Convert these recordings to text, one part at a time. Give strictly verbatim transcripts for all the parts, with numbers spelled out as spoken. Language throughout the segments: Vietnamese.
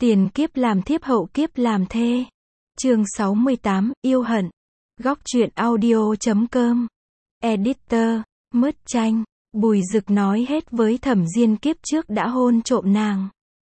Tiền kiếp làm thiếp hậu kiếp làm thê. Chương sáu mươi tám, yêu hận. Góc truyện audio chấm com. Editor, Mứt Chanh. Bùi Dực nói hết với Thẩm Diên kiếp trước đã hôn trộm nàng.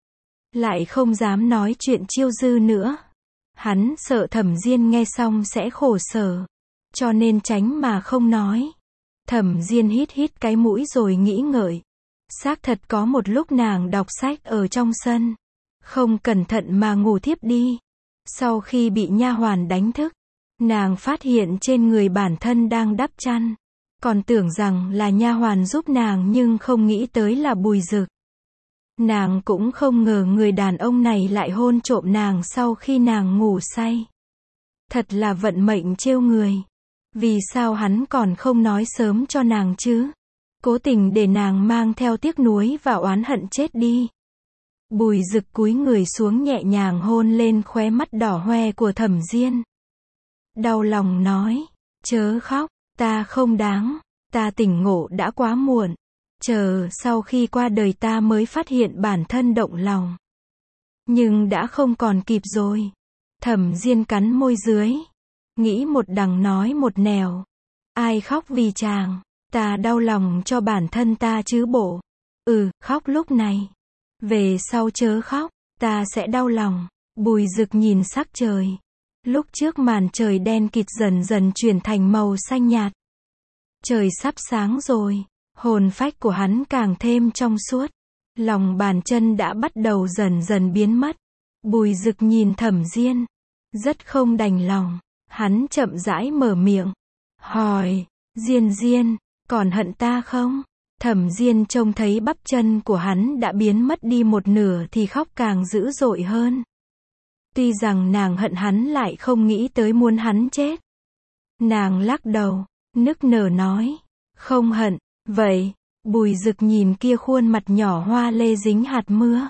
Lại không dám nói chuyện chiêu dư nữa. Hắn sợ Thẩm Diên nghe xong sẽ khổ sở. Cho nên tránh mà không nói. Thẩm Diên hít hít cái mũi rồi nghĩ ngợi. Xác thật có một lúc nàng đọc sách ở trong sân. Không cẩn thận mà ngủ thiếp đi. Sau khi bị nha hoàn đánh thức, nàng phát hiện trên người bản thân đang đắp chăn. Còn tưởng rằng là nha hoàn giúp nàng nhưng không nghĩ tới là Bùi Dực. Nàng cũng không ngờ người đàn ông này lại hôn trộm nàng sau khi nàng ngủ say. Thật là vận mệnh trêu người. Vì sao hắn còn không nói sớm cho nàng chứ? Cố tình để nàng mang theo tiếc nuối và oán hận chết đi. Bùi Dực cúi người xuống nhẹ nhàng hôn lên khóe mắt đỏ hoe của Thẩm Diên. Đau lòng nói, chớ khóc, ta không đáng, ta tỉnh ngộ đã quá muộn. Chờ sau khi qua đời ta mới phát hiện bản thân động lòng. Nhưng đã không còn kịp rồi. Thẩm Diên cắn môi dưới. Nghĩ một đằng nói một nẻo. Ai khóc vì chàng, ta đau lòng cho bản thân ta chứ bộ. Ừ, khóc lúc này. Về sau chớ khóc, ta sẽ đau lòng. Bùi Dực nhìn sắc trời. Lúc trước màn trời đen kịt dần dần chuyển thành màu xanh nhạt. Trời sắp sáng rồi. Hồn phách của hắn càng thêm trong suốt. Lòng bàn chân đã bắt đầu dần dần biến mất. Bùi Dực nhìn Thẩm Diên. Rất không đành lòng. Hắn chậm rãi mở miệng. Hỏi, Diên Diên, còn hận ta không? Thẩm Diên trông thấy bắp chân của hắn đã biến mất đi một nửa thì khóc càng dữ dội hơn. Tuy rằng nàng hận hắn lại không nghĩ tới muốn hắn chết. Nàng lắc đầu, nức nở nói, không hận. Vậy, Bùi Dực nhìn kia khuôn mặt nhỏ hoa lê dính hạt mưa.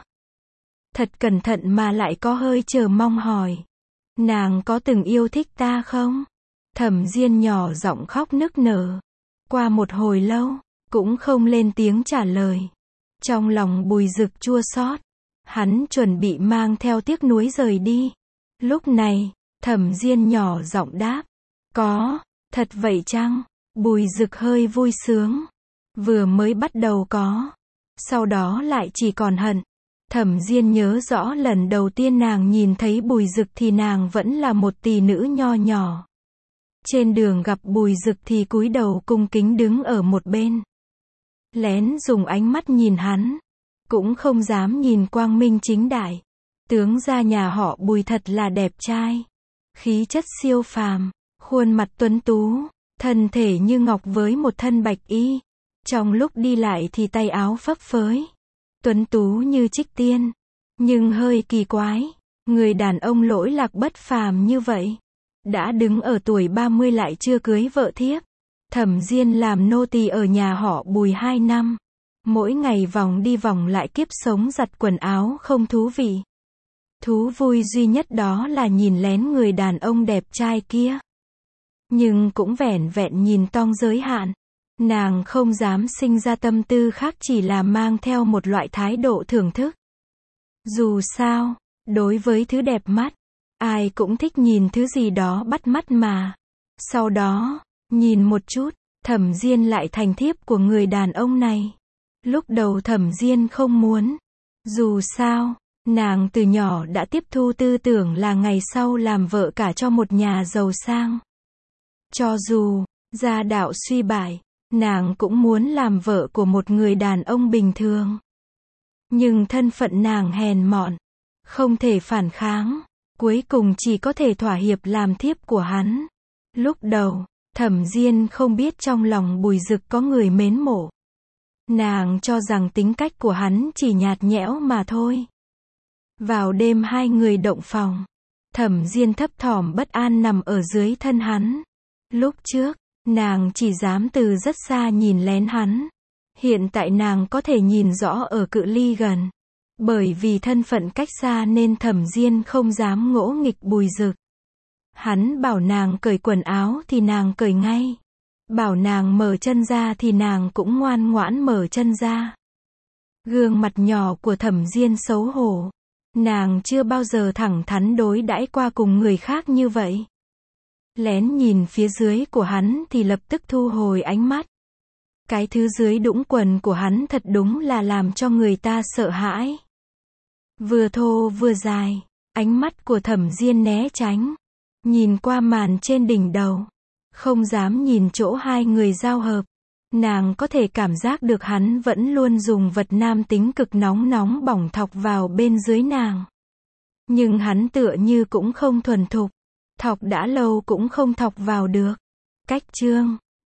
Thật cẩn thận mà lại có hơi chờ mong hỏi. Nàng có từng yêu thích ta không? Thẩm Diên nhỏ giọng khóc nức nở. Qua một hồi lâu, cũng không lên tiếng trả lời. Trong lòng Bùi Dực chua xót. Hắn chuẩn bị mang theo tiếc nuối rời đi. Lúc này, Thẩm Diên nhỏ giọng đáp. Có, thật vậy chăng? Bùi Dực hơi vui sướng. Vừa mới bắt đầu có. Sau đó lại chỉ còn hận. Thẩm Diên nhớ rõ lần đầu tiên nàng nhìn thấy Bùi Dực thì nàng vẫn là một tỷ nữ nho nhỏ. Trên đường gặp Bùi Dực thì cúi đầu cung kính đứng ở một bên. Lén dùng ánh mắt nhìn hắn. Cũng không dám nhìn quang minh chính đại. Tướng gia nhà họ Bùi thật là đẹp trai. Khí chất siêu phàm. Khuôn mặt tuấn tú. Thân thể như ngọc với một thân bạch y. Trong lúc đi lại thì tay áo phấp phới. Tuấn tú như trích tiên. Nhưng hơi kỳ quái. Người đàn ông lỗi lạc bất phàm như vậy. Đã đứng ở tuổi ba mươi lại chưa cưới vợ thiếp. Thẩm Diên làm nô tỳ ở nhà họ Bùi hai năm. Mỗi ngày vòng đi vòng lại kiếp sống giặt quần áo không thú vị. Thú vui duy nhất đó là nhìn lén người đàn ông đẹp trai kia. Nhưng cũng vẻn vẹn nhìn tong giới hạn. Nàng không dám sinh ra tâm tư khác chỉ là mang theo một loại thái độ thưởng thức. Dù sao, đối với thứ đẹp mắt, ai cũng thích nhìn thứ gì đó bắt mắt mà. Sau đó, nhìn một chút, Thẩm Diên lại thành thiếp của người đàn ông này. Lúc đầu Thẩm Diên không muốn. Dù sao, nàng từ nhỏ đã tiếp thu tư tưởng là ngày sau làm vợ cả cho một nhà giàu sang. Cho dù gia đạo suy bại, nàng cũng muốn làm vợ của một người đàn ông bình thường. Nhưng thân phận nàng hèn mọn, không thể phản kháng, cuối cùng chỉ có thể thỏa hiệp làm thiếp của hắn. Lúc đầu, Thẩm Diên không biết trong lòng Bùi Dực có người mến mộ. Nàng cho rằng tính cách của hắn chỉ nhạt nhẽo mà thôi. Vào đêm hai người động phòng, Thẩm Diên thấp thỏm bất an nằm ở dưới thân hắn. Lúc trước, nàng chỉ dám từ rất xa nhìn lén hắn. Hiện tại nàng có thể nhìn rõ ở cự ly gần. Bởi vì thân phận cách xa nên Thẩm Diên không dám ngỗ nghịch Bùi Dực. Hắn bảo nàng cởi quần áo thì nàng cởi ngay. Bảo nàng mở chân ra thì nàng cũng ngoan ngoãn mở chân ra. Gương mặt nhỏ của Thẩm Diên xấu hổ. Nàng chưa bao giờ thẳng thắn đối đãi qua cùng người khác như vậy. Lén nhìn phía dưới của hắn thì lập tức thu hồi ánh mắt. Cái thứ dưới đũng quần của hắn thật đúng là làm cho người ta sợ hãi. Vừa thô vừa dài, ánh mắt của Thẩm Diên né tránh. Nhìn qua màn trên đỉnh đầu. Không dám nhìn chỗ hai người giao hợp. Nàng có thể cảm giác được hắn vẫn luôn dùng vật nam tính cực nóng nóng bỏng thọc vào bên dưới nàng. Nhưng hắn tựa như cũng không thuần thục. Thọc đã lâu cũng không thọc vào được. Cách chương